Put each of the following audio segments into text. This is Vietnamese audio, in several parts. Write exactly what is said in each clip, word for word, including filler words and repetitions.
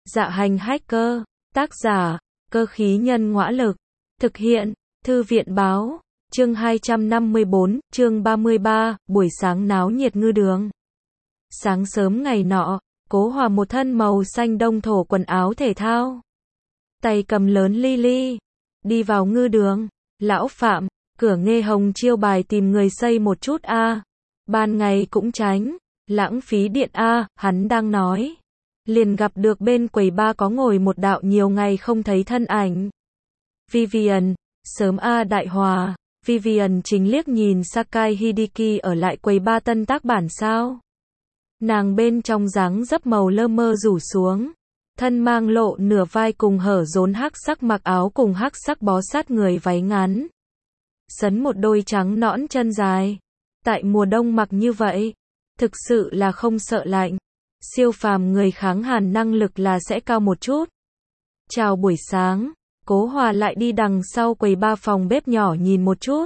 Dạ hành hacker, tác giả, cơ khí nhân ngõa lực, thực hiện, thư viện báo, chương hai trăm năm mươi bốn, chương ba mươi ba, buổi sáng náo nhiệt ngư đường. Sáng sớm ngày nọ, Cố Hòa một thân màu xanh đông thổ quần áo thể thao, tay cầm lớn ly ly, đi vào ngư đường. Lão Phạm, cửa nghe hồng chiêu bài tìm người xây một chút a, ban ngày cũng tránh, lãng phí điện a, hắn đang nói. Liền gặp được bên quầy ba có ngồi một đạo nhiều ngày không thấy thân ảnh. Vivian, sớm a Đại Hòa. Vivian chính liếc nhìn Sakai Hideki ở lại quầy ba tân tác bản sao. Nàng bên trong dáng dấp màu lơ mơ rủ xuống, thân mang lộ nửa vai cùng hở rốn hắc sắc mặc áo cùng hắc sắc bó sát người váy ngắn. Sấn một đôi trắng nõn chân dài. Tại mùa đông mặc như vậy, thực sự là không sợ lạnh. Siêu phàm người kháng hàn năng lực là sẽ cao một chút. Chào buổi sáng, Cố Hòa lại đi đằng sau quầy ba phòng bếp nhỏ nhìn một chút.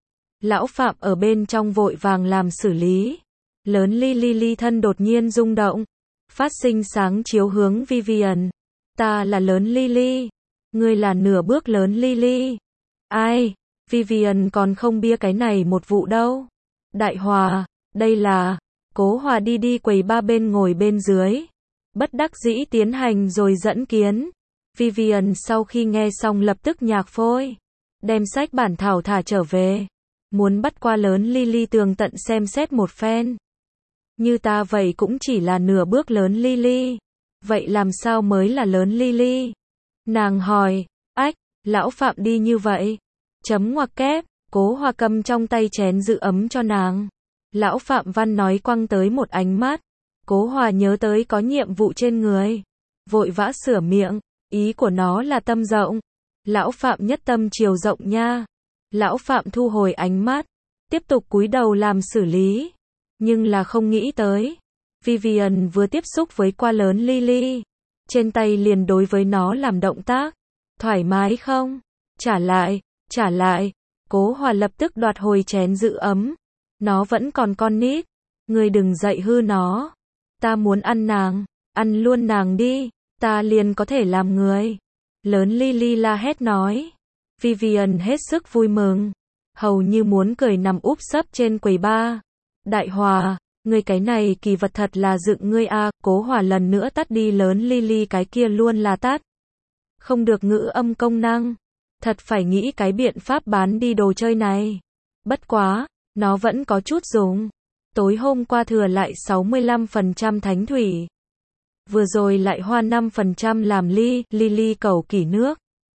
Lão Phạm ở bên trong vội vàng làm xử lý. Lớn ly ly ly thân đột nhiên rung động, phát sinh sáng chiếu hướng Vivian. Ta là lớn ly ly, ngươi là nửa bước lớn ly ly. Ai, Vivian còn không bia cái này một vụ đâu. Đại Hòa, đây là... Cố Hòa đi đi quầy ba bên ngồi bên dưới, bất đắc dĩ tiến hành rồi dẫn kiến. Vivian sau khi nghe xong lập tức nhạc phôi, đem sách bản thảo thả trở về, muốn bắt qua lớn ly ly tường tận xem xét một phen. Như ta vậy cũng chỉ là nửa bước lớn ly ly, vậy làm sao mới là lớn ly ly? Nàng hỏi, ách, lão Phạm đi như vậy, chấm ngoặc kép. Cố Hòa cầm trong tay chén giữ ấm cho nàng. Lão Phạm Văn nói quăng tới một ánh mắt. Cố Hòa nhớ tới có nhiệm vụ trên người, vội vã sửa miệng, ý của nó là tâm rộng. Lão Phạm nhất tâm chiều rộng nha. Lão Phạm thu hồi ánh mắt, tiếp tục cúi đầu làm xử lý. Nhưng là không nghĩ tới, Vivian vừa tiếp xúc với qua lớn ly ly, trên tay liền đối với nó làm động tác. Thoải mái không? Trả lại, trả lại. Cố Hòa lập tức đoạt hồi chén giữ ấm. Nó vẫn còn con nít, ngươi đừng dạy hư nó. Ta muốn ăn nàng, ăn luôn nàng đi, ta liền có thể làm người. Lớn ly ly la hét nói. Vivian hết sức vui mừng, hầu như muốn cười nằm úp sấp trên quầy ba. Đại Hòa, ngươi cái này kỳ vật thật là dựng ngươi a. Cố Hòa lần nữa tắt đi lớn ly ly cái kia luôn là tắt. Không được ngữ âm công năng, thật phải nghĩ cái biện pháp bán đi đồ chơi này. Bất quá, nó vẫn có chút dùng. Tối hôm qua thừa lại sáu mươi lăm phần trăm thánh thủy. Vừa rồi lại hoa năm phần trăm làm ly, ly ly cầu kỷ nước.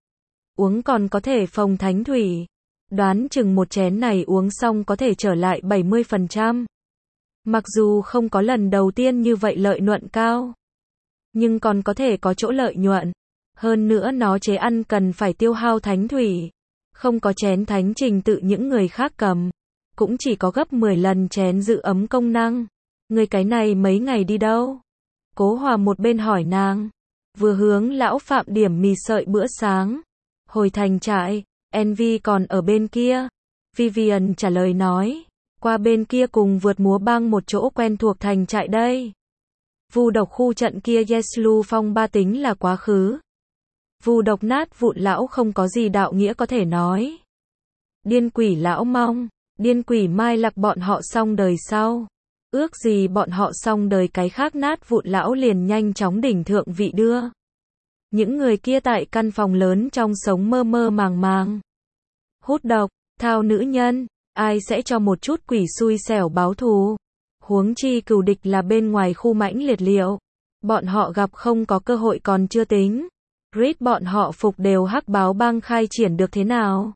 Uống còn có thể phòng thánh thủy. Đoán chừng một chén này uống xong có thể trở lại bảy mươi phần trăm. Mặc dù không có lần đầu tiên như vậy lợi nhuận cao, nhưng còn có thể có chỗ lợi nhuận. Hơn nữa nó chế ăn cần phải tiêu hao thánh thủy. Không có chén thánh trình tự những người khác cầm, cũng chỉ có gấp mười lần chén giữ ấm công năng. Người cái này mấy ngày đi đâu? Cố Hòa một bên hỏi nàng, vừa hướng lão Phạm điểm mì sợi bữa sáng. Hồi thành trại, Envy còn ở bên kia. Vivian trả lời nói, qua bên kia cùng vượt múa băng một chỗ quen thuộc thành trại đây. Vu độc khu trận kia Yeslu phong ba tính là quá khứ. Vu độc nát vụn lão không có gì đạo nghĩa có thể nói. Điên quỷ lão mong, điên quỷ mai lạc bọn họ xong đời sau. Ước gì bọn họ xong đời cái khác nát vụn lão liền nhanh chóng đỉnh thượng vị đưa. Những người kia tại căn phòng lớn trong sống mơ mơ màng màng. Hút độc, thao nữ nhân, ai sẽ cho một chút quỷ xui xẻo báo thù. Huống chi cừu địch là bên ngoài khu mãnh liệt liệu. Bọn họ gặp không có cơ hội còn chưa tính. Rít bọn họ phục đều hắc báo bang khai triển được thế nào?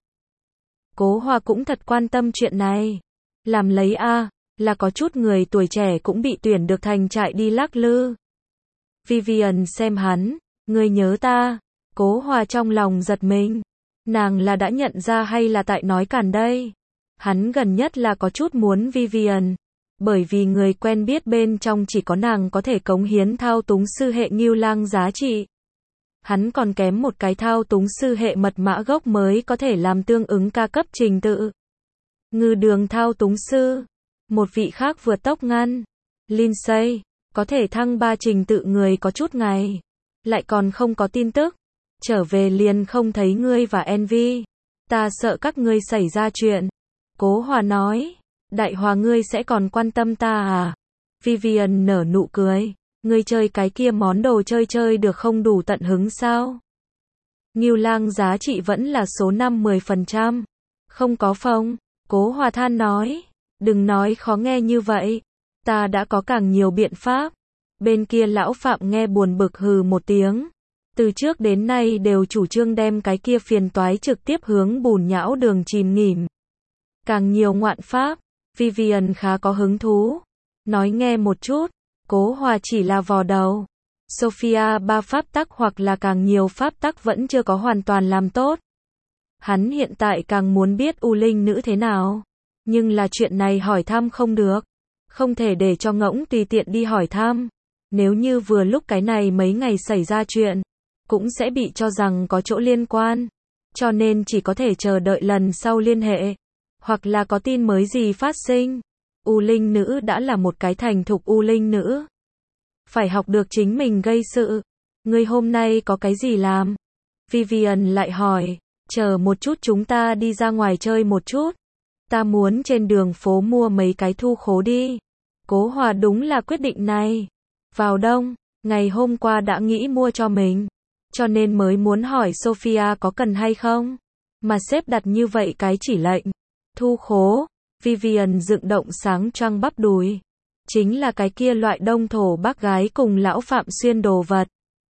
Cố Hòa cũng thật quan tâm chuyện này. Làm lấy a, là có chút người tuổi trẻ cũng bị tuyển được thành trại đi lắc lư. Vivian xem hắn, ngươi nhớ ta. Cố Hòa trong lòng giật mình. Nàng là đã nhận ra hay là tại nói cản đây? Hắn gần nhất là có chút muốn Vivian, bởi vì người quen biết bên trong chỉ có nàng có thể cống hiến thao túng sư hệ Ngưu Lang giá trị. Hắn còn kém một cái thao túng sư hệ mật mã gốc mới có thể làm tương ứng ca cấp trình tự. Ngư đường thao túng sư. Một vị khác vượt tốc ngăn. Lindsay, có thể thăng ba trình tự người có chút ngày. lại còn không có tin tức. Trở về liền không thấy ngươi và Envy. Ta sợ các ngươi xảy ra chuyện. Cố Hòa nói, Đại Hòa ngươi sẽ còn quan tâm ta à? Vivian nở nụ cười, ngươi chơi cái kia món đồ chơi chơi được không đủ tận hứng sao? Ngưu Lang giá trị vẫn là số năm mười phần trăm. Không có phông, Cố Hòa than nói, đừng nói khó nghe như vậy, ta đã có càng nhiều biện pháp. Bên kia lão Phạm nghe buồn bực hừ một tiếng. Từ trước đến nay đều chủ trương đem cái kia phiền toái trực tiếp hướng Bùn Nhão Đường chìm nghỉm. Càng nhiều ngoạn pháp, Vivian khá có hứng thú. Nói nghe một chút, Cố Hòa chỉ là vò đầu. Sophia ba pháp tắc hoặc là càng nhiều pháp tắc vẫn chưa có hoàn toàn làm tốt. Hắn hiện tại càng muốn biết U Linh Nữ thế nào. Nhưng là chuyện này hỏi thăm không được. Không thể để cho ngỗng tùy tiện đi hỏi thăm. Nếu như vừa lúc cái này mấy ngày xảy ra chuyện, cũng sẽ bị cho rằng có chỗ liên quan. Cho nên chỉ có thể chờ đợi lần sau liên hệ. Hoặc là có tin mới gì phát sinh. U Linh Nữ đã là một cái thành thục U Linh Nữ. Phải học được chính mình gây sự. Ngươi hôm nay có cái gì làm? Vivian lại hỏi, chờ một chút chúng ta đi ra ngoài chơi một chút. Ta muốn trên đường phố mua mấy cái thu khố đi. Cố Hòa đúng là quyết định này. Vào đông, ngày hôm qua đã nghĩ mua cho mình. Cho nên mới muốn hỏi Sophia có cần hay không. Mà sếp đặt như vậy cái chỉ lệnh. Thu khố, Vivian dựng động sáng trăng bắp đùi. Chính là cái kia loại đông thổ bác gái cùng lão Phạm xuyên đồ vật.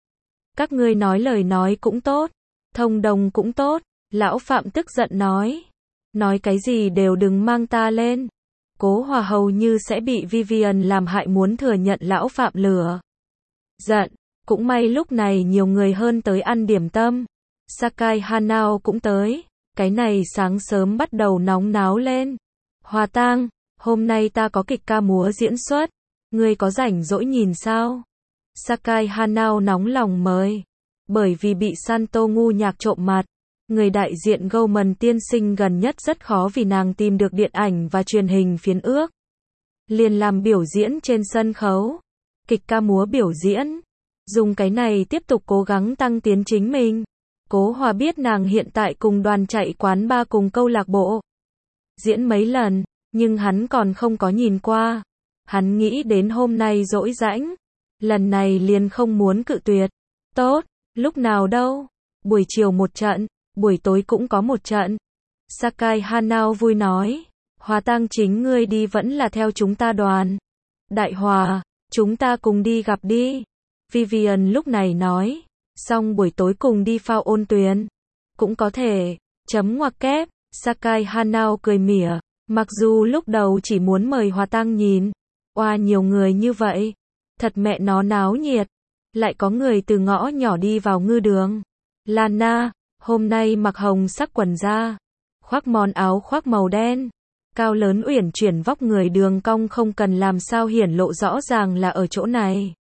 Các ngươi nói lời nói cũng tốt, thông đồng cũng tốt, lão Phạm tức giận nói. Nói cái gì đều đừng mang ta lên. Cố Hòa hầu như sẽ bị Vivian làm hại muốn thừa nhận lão Phạm lừa. Giận, cũng may lúc này nhiều người hơn tới ăn điểm tâm. Sakai Hanao cũng tới, cái này sáng sớm bắt đầu nóng náo lên. Hòa Tang, hôm nay ta có kịch ca múa diễn xuất, ngươi có rảnh rỗi nhìn sao? Sakai Hanao nóng lòng mời, bởi vì bị Santo ngu nhạc trộm mặt, người đại diện Goldman tiên sinh gần nhất rất khó vì nàng tìm được điện ảnh và truyền hình phiến ước. Liền làm biểu diễn trên sân khấu, kịch ca múa biểu diễn, dùng cái này tiếp tục cố gắng tăng tiến chính mình. Cố Hòa biết nàng hiện tại cùng đoàn chạy quán ba cùng câu lạc bộ diễn mấy lần, nhưng hắn còn không có nhìn qua. Hắn nghĩ đến hôm nay rỗi rãnh, lần này liền không muốn cự tuyệt. Tốt, lúc nào đâu? Buổi chiều một trận, buổi tối cũng có một trận. Sakai Hanao vui nói, Hòa Tang chính ngươi đi vẫn là theo chúng ta đoàn. Đại Hòa, chúng ta cùng đi gặp đi. Vivian lúc này nói, xong buổi tối cùng đi phao ôn tuyền. Cũng có thể, chấm ngoặc kép, Sakai Hanao cười mỉa, mặc dù lúc đầu chỉ muốn mời Hòa Tang nhìn. Oa nhiều người như vậy, thật mẹ nó náo nhiệt. Lại có người từ ngõ nhỏ đi vào ngư đường. Lana, hôm nay mặc hồng sắc quần da, khoác món áo khoác màu đen, cao lớn uyển chuyển vóc người đường cong không cần làm sao hiển lộ rõ ràng là ở chỗ này.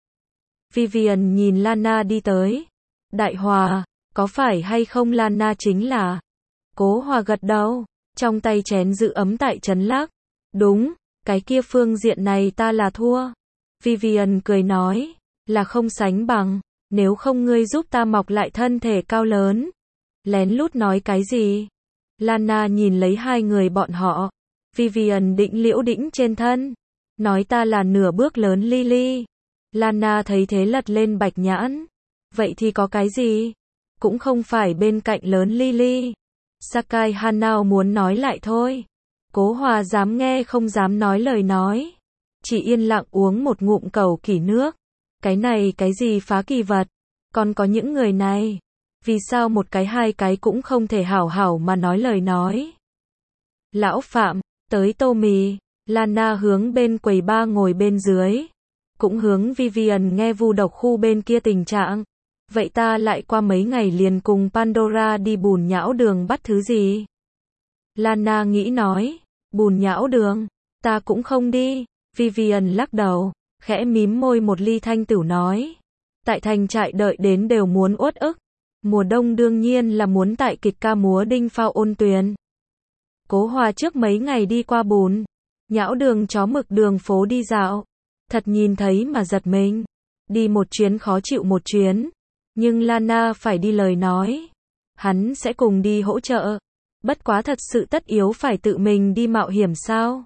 Vivian nhìn Lana đi tới. Đại Hòa, có phải hay không Lana chính là? Cố Hòa gật đầu, trong tay chén giữ ấm tại chấn lắc. Đúng, cái kia phương diện này ta là thua. Vivian cười nói, là không sánh bằng, nếu không ngươi giúp ta mọc lại thân thể cao lớn. Lén lút nói cái gì? Lana nhìn lấy hai người bọn họ. Vivian định liễu đĩnh trên thân. Nói ta là nửa bước lớn Lily. Lana thấy thế lật lên bạch nhãn. Vậy thì có cái gì? Cũng không phải bên cạnh lớn Lily. Sakai Hanao muốn nói lại thôi. Cố Hòa dám nghe không dám nói lời nói. Chỉ yên lặng uống một ngụm cầu kỳ nước. Cái này cái gì phá kỳ vật? Còn có những người này. Vì sao một cái hai cái cũng không thể hảo hảo mà nói lời nói? Lão Phạm, tới tô mì. Lana hướng bên quầy ba ngồi bên dưới. Cũng hướng Vivian nghe vu độc khu bên kia tình trạng. Vậy ta lại qua mấy ngày liền cùng Pandora đi Bùn Nhão Đường bắt thứ gì? Lana nghĩ nói, Bùn Nhão Đường, ta cũng không đi. Vivian lắc đầu, khẽ mím môi một ly thanh tửu nói. Tại thành trại đợi đến đều muốn uất ức. Mùa đông đương nhiên là muốn tại kịch ca múa đinh phao ôn tuyền. Cố Hòa trước mấy ngày đi qua Bùn Nhão Đường chó mực đường phố đi dạo. Thật nhìn thấy mà giật mình. Đi một chuyến khó chịu một chuyến. Nhưng Lana phải đi lời nói. Hắn sẽ cùng đi hỗ trợ. Bất quá thật sự tất yếu phải tự mình đi mạo hiểm sao?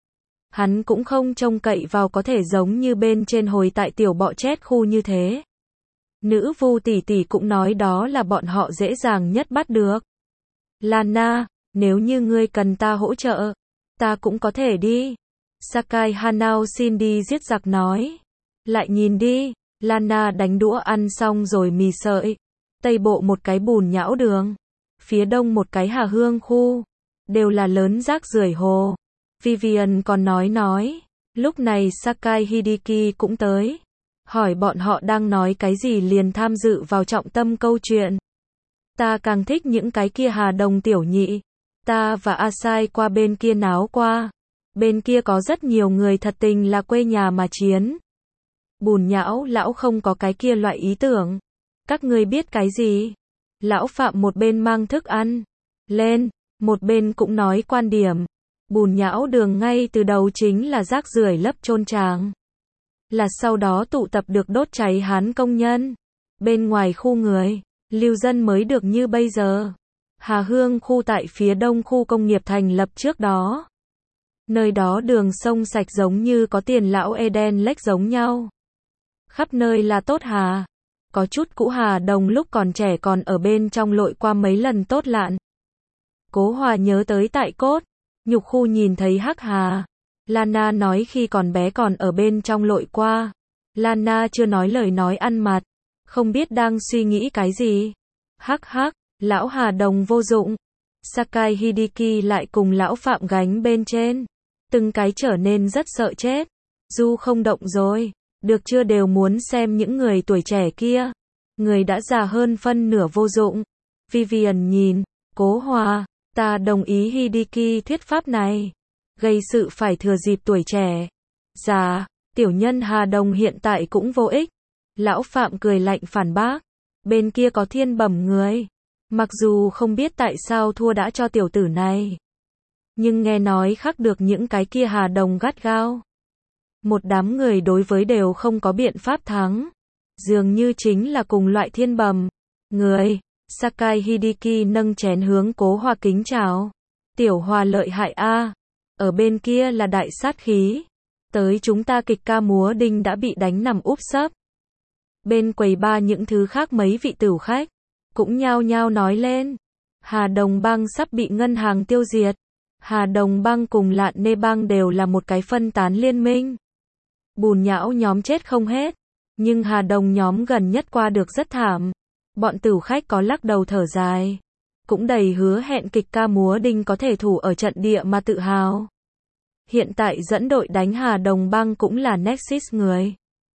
Hắn cũng không trông cậy vào có thể giống như bên trên hồi tại tiểu bọ chét khu như thế. Nữ vu tỷ tỷ cũng nói đó là bọn họ dễ dàng nhất bắt được. Lana, nếu như ngươi cần ta hỗ trợ, ta cũng có thể đi. Sakai Hanao xin đi giết giặc nói. Lại nhìn đi, Lana đánh đũa ăn xong rồi mì sợi. Tây bộ một cái bùn nhão đường. Phía đông một cái Hà Hương khu. Đều là lớn rác rưởi hồ. Vivian còn nói nói. Lúc này Sakai Hideki cũng tới. Hỏi bọn họ đang nói cái gì liền tham dự vào trọng tâm câu chuyện. Ta càng thích những cái kia Hà Đồng tiểu nhị. Ta và Asai qua bên kia náo qua. Bên kia có rất nhiều người thật tình là quê nhà mà chiến. Bùn nhão lão không có cái kia loại ý tưởng. Các ngươi biết cái gì? Lão Phạm một bên mang thức ăn lên, một bên cũng nói quan điểm. Bùn nhão đường ngay từ đầu chính là rác rưởi lấp chôn tràng. Là sau đó tụ tập được đốt cháy Hán công nhân. Bên ngoài khu người, lưu dân mới được như bây giờ. Hà Hương khu tại phía đông khu công nghiệp thành lập trước đó. Nơi đó đường sông sạch giống như có tiền lão Eden Lake giống nhau. Khắp nơi là tốt hà. Có chút cũ Hà Đồng lúc còn trẻ còn ở bên trong lội qua mấy lần tốt lạn. Cố Hòa nhớ tới tại cốt, nhục khu nhìn thấy hắc hà. Lana nói khi còn bé còn ở bên trong lội qua. Lana chưa nói lời nói ăn mặt, không biết đang suy nghĩ cái gì. Hắc hắc, lão Hà Đồng vô dụng. Sakai Hideki lại cùng lão Phạm gánh bên trên. Từng cái trở nên rất sợ chết. Du không động rồi. Được chưa đều muốn xem những người tuổi trẻ kia. Người đã già hơn phân nửa vô dụng. Vivian nhìn, Cố Hòa, ta đồng ý Hideki thuyết pháp này. Gây sự phải thừa dịp tuổi trẻ. Già, tiểu nhân Hà Đồng hiện tại cũng vô ích. Lão Phạm cười lạnh phản bác. Bên kia có thiên bẩm người. Mặc dù không biết tại sao thua đã cho tiểu tử này. Nhưng nghe nói khắc được những cái kia Hà Đồng gắt gao. Một đám người đối với đều không có biện pháp thắng. Dường như chính là cùng loại thiên bẩm. Người, Sakai Hideki nâng chén hướng Cố Hòa kính chào. Tiểu Hòa lợi hại a. Ở bên kia là đại sát khí. Tới chúng ta kịch ca múa đinh đã bị đánh nằm úp sấp. Bên quầy ba những thứ khác mấy vị tửu khách. Cũng nhao nhao nói lên. Hà Đồng bang sắp bị ngân hàng tiêu diệt. Hà Đồng bang cùng Lạn Nê bang đều là một cái phân tán liên minh. Bùn nhão nhóm chết không hết. Nhưng Hà Đồng nhóm gần nhất qua được rất thảm. Bọn tửu khách có lắc đầu thở dài. Cũng đầy hứa hẹn kịch ca múa đinh có thể thủ ở trận địa mà tự hào. Hiện tại dẫn đội đánh Hà Đồng bang cũng là Nexus người.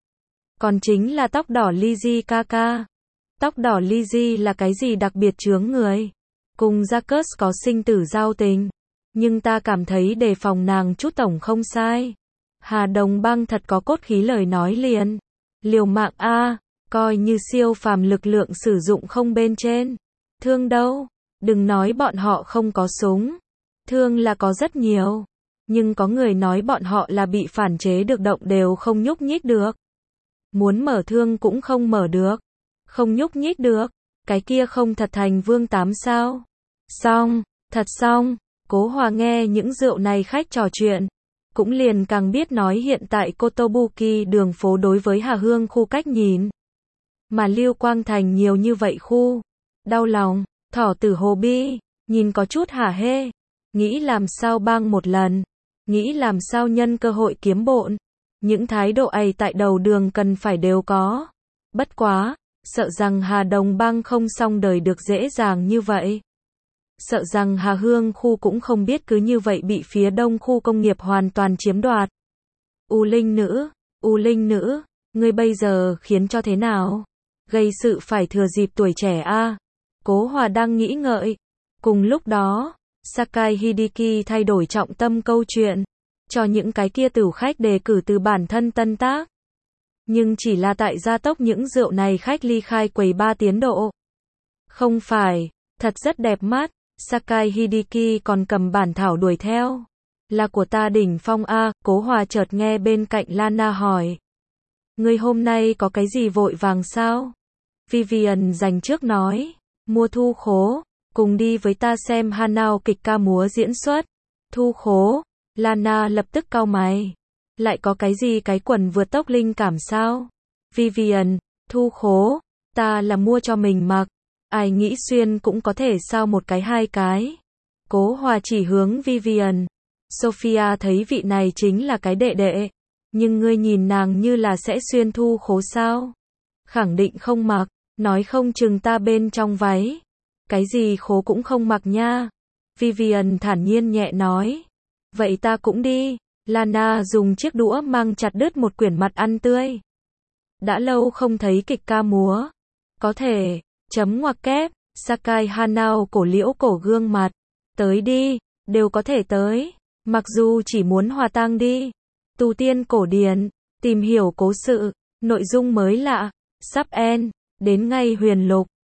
Còn chính là tóc đỏ Lizzy ca ca. Tóc đỏ Lizzy là cái gì đặc biệt chướng người. Cùng Jacques có sinh tử giao tình. Nhưng ta cảm thấy đề phòng nàng chút tổng không sai. Hà Đồng bang thật có cốt khí lời nói liền. Liều mạng a, coi như siêu phàm lực lượng sử dụng không bên trên. Thương đâu, đừng nói bọn họ không có súng. Thương là có rất nhiều. Nhưng có người nói bọn họ là bị phản chế được động đều không nhúc nhích được. Muốn mở thương cũng không mở được. Không nhúc nhích được. Cái kia không thật thành vương tám sao. Xong, thật xong. Cố Hòa nghe những rượu này khách trò chuyện. Cũng liền càng biết nói hiện tại Kotobuki đường phố đối với Hà Hương khu cách nhìn. Mà Lưu Quang Thành nhiều như vậy khu. Đau lòng, thỏ tử hồ bi, nhìn có chút hả hê. Nghĩ làm sao bang một lần. Nghĩ làm sao nhân cơ hội kiếm bộn. Những thái độ ấy tại đầu đường cần phải đều có. Bất quá, sợ rằng Hà Đồng bang không xong đời được dễ dàng như vậy. Sợ rằng Hà Hương khu cũng không biết cứ như vậy bị phía đông khu công nghiệp hoàn toàn chiếm đoạt. U Linh nữ, U Linh nữ, ngươi bây giờ khiến cho thế nào? Gây sự phải thừa dịp tuổi trẻ a. Cố Hòa đang nghĩ ngợi. Cùng lúc đó, Sakai Hideki thay đổi trọng tâm câu chuyện. Cho những cái kia tửu khách đề cử từ bản thân tân tác. Nhưng chỉ là tại gia tốc những rượu này khách ly khai quầy ba tiến độ. Không phải, thật rất đẹp mắt. Sakai Hideki còn cầm bản thảo đuổi theo. Là của ta đỉnh phong a. Cố Hòa chợt nghe bên cạnh Lana hỏi. Ngươi hôm nay có cái gì vội vàng sao? Vivian dành trước nói. Mua Thu Khố, cùng đi với ta xem Hanao kịch ca múa diễn xuất. Thu Khố, Lana lập tức cau mày. Lại có cái gì cái quần vượt tốc linh cảm sao? Vivian, Thu Khố, ta là mua cho mình mặc. Ai nghĩ xuyên cũng có thể sao một cái hai cái. Cố Hòa chỉ hướng Vivian. Sophia thấy vị này chính là cái đệ đệ. Nhưng ngươi nhìn nàng như là sẽ xuyên Thu Khố sao? Khẳng định không mặc, nói không chừng ta bên trong váy. Cái gì khố cũng không mặc nha. Vivian thản nhiên nhẹ nói. Vậy ta cũng đi. Lana dùng chiếc đũa mang chặt đứt một quyển mặt ăn tươi. Đã lâu không thấy kịch ca múa. Có thể, chấm ngoặc kép, Sakai Hanao cổ liễu cổ gương mặt. Tới đi, đều có thể tới. Mặc dù chỉ muốn hòa tang đi. Tu tiên cổ điển, tìm hiểu cố sự, nội dung mới lạ, sắp end, đến ngay huyền lục.